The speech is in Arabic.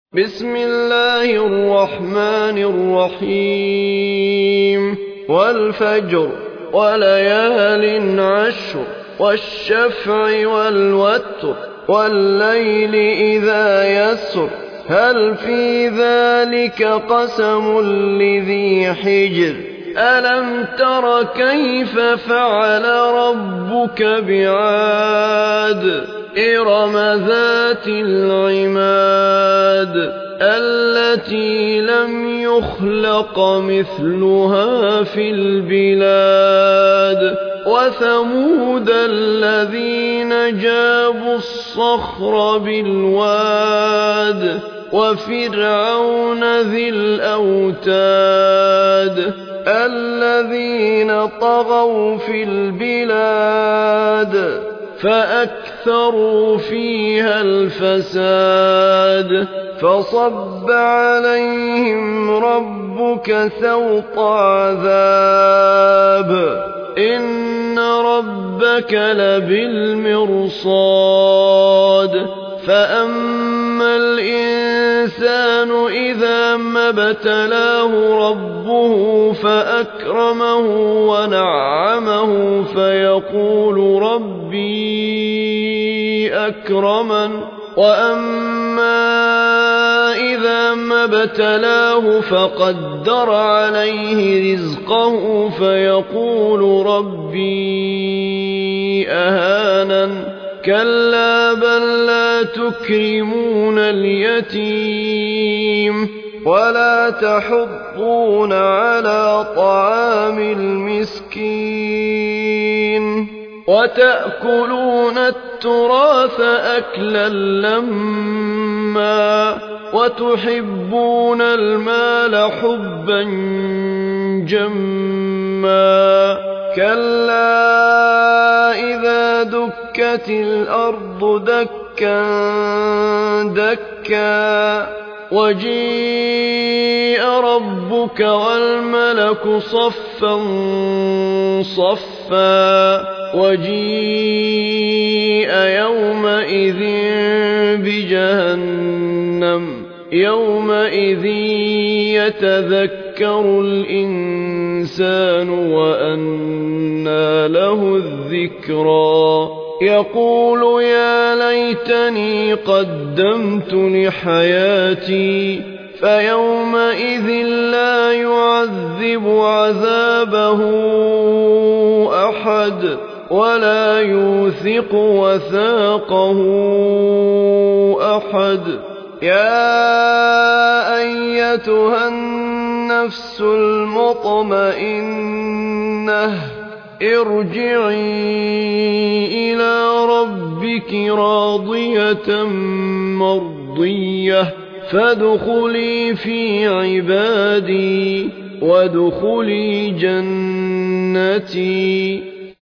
بسم الله الرحمن الرحيم والفجر وليال عشر والشفع والوتر والليل إذا يسر هل في ذلك قسم لذي حجر ألم تر كيف فعل ربك بعاد إرم ذات العماد التي لم يخلق مثلها في البلاد وثمود الذين جابوا الصخر بالواد وفرعون ذي الأوتاد الذين طغوا في البلاد فأكثروا فيها الفساد فصب عليهم ربك سوط عذاب إن ربك لبالمرصاد فأما الإنسان إذا ما ابتلاه ربه فأكرمه ونعمه فيقول ربي أكرمن وأما إذا ما ابتلاه فقدر عليه رزقه فيقول ربي أهانن كلا بل لا تكرمون اليتيم ولا تحضون على طعام المسكين وتأكلون التراث أكلا لما وتحبون المال حبا جما كلا إذا دكت الأرض دكا دكا وجيء ربك والملك صفا صفا وجيء يومئذ بجهنم يومئذ يتذكر الإنسان وأنى له الذكرى يقول يا ليتني قدمت لحياتي فيومئذ لا يعذب عذابه أحد ولا يوثق وثاقه أحد يا أيتها النفس المطمئنة ارجعي إلى ربك راضية مرضية فادخلي في عبادي وادخلي جنتي